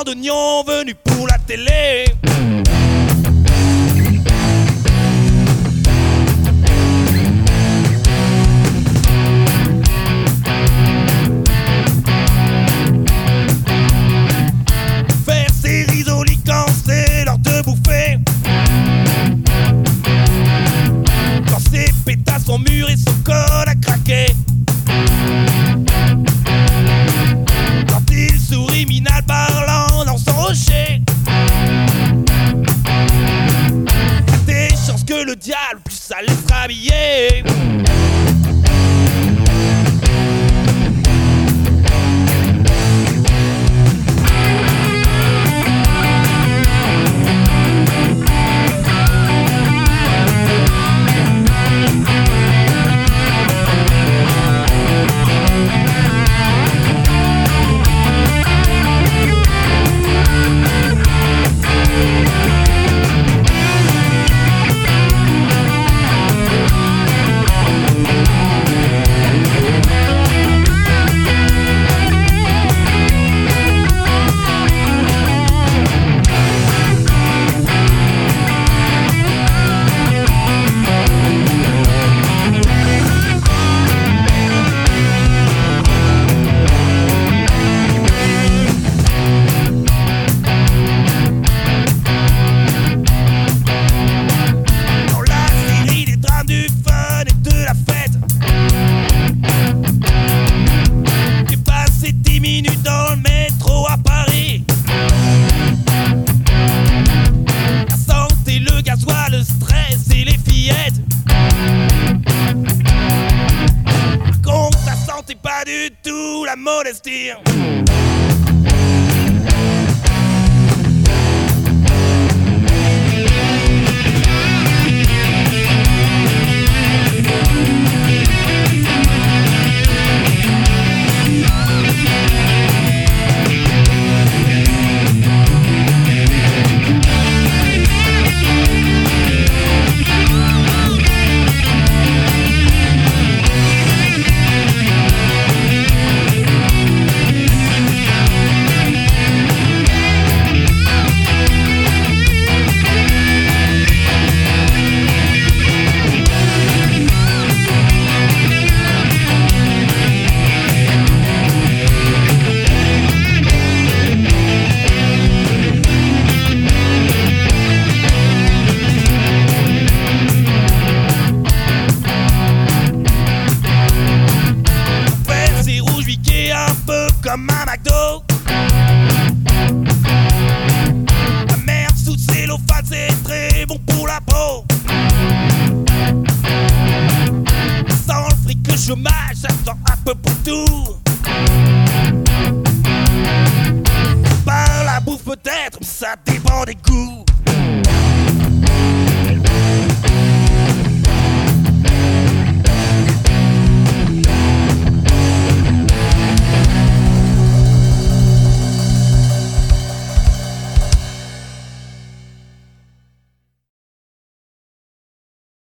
d'oignons venus pour la télé. Faire ses risolis quand c'est l'heure de bouffer. Quand ses pétasses sont mûres et son col a craqué. Quand il sourit minal parlant dans son rocher. T'as des chances que le diable plus ça laisse rhabiller. Dans le métro à Paris, la santé, le gasoil, le stress et les fillettes. Par contre, la santé, pas du tout la modestie. Un peu comme un McDo. La merde sous cellophane, c'est très bon pour la peau. Sans le fric, le chômage, ça sent un peu pour tout. Par la bouffe peut-être, mais ça dépend des goûts.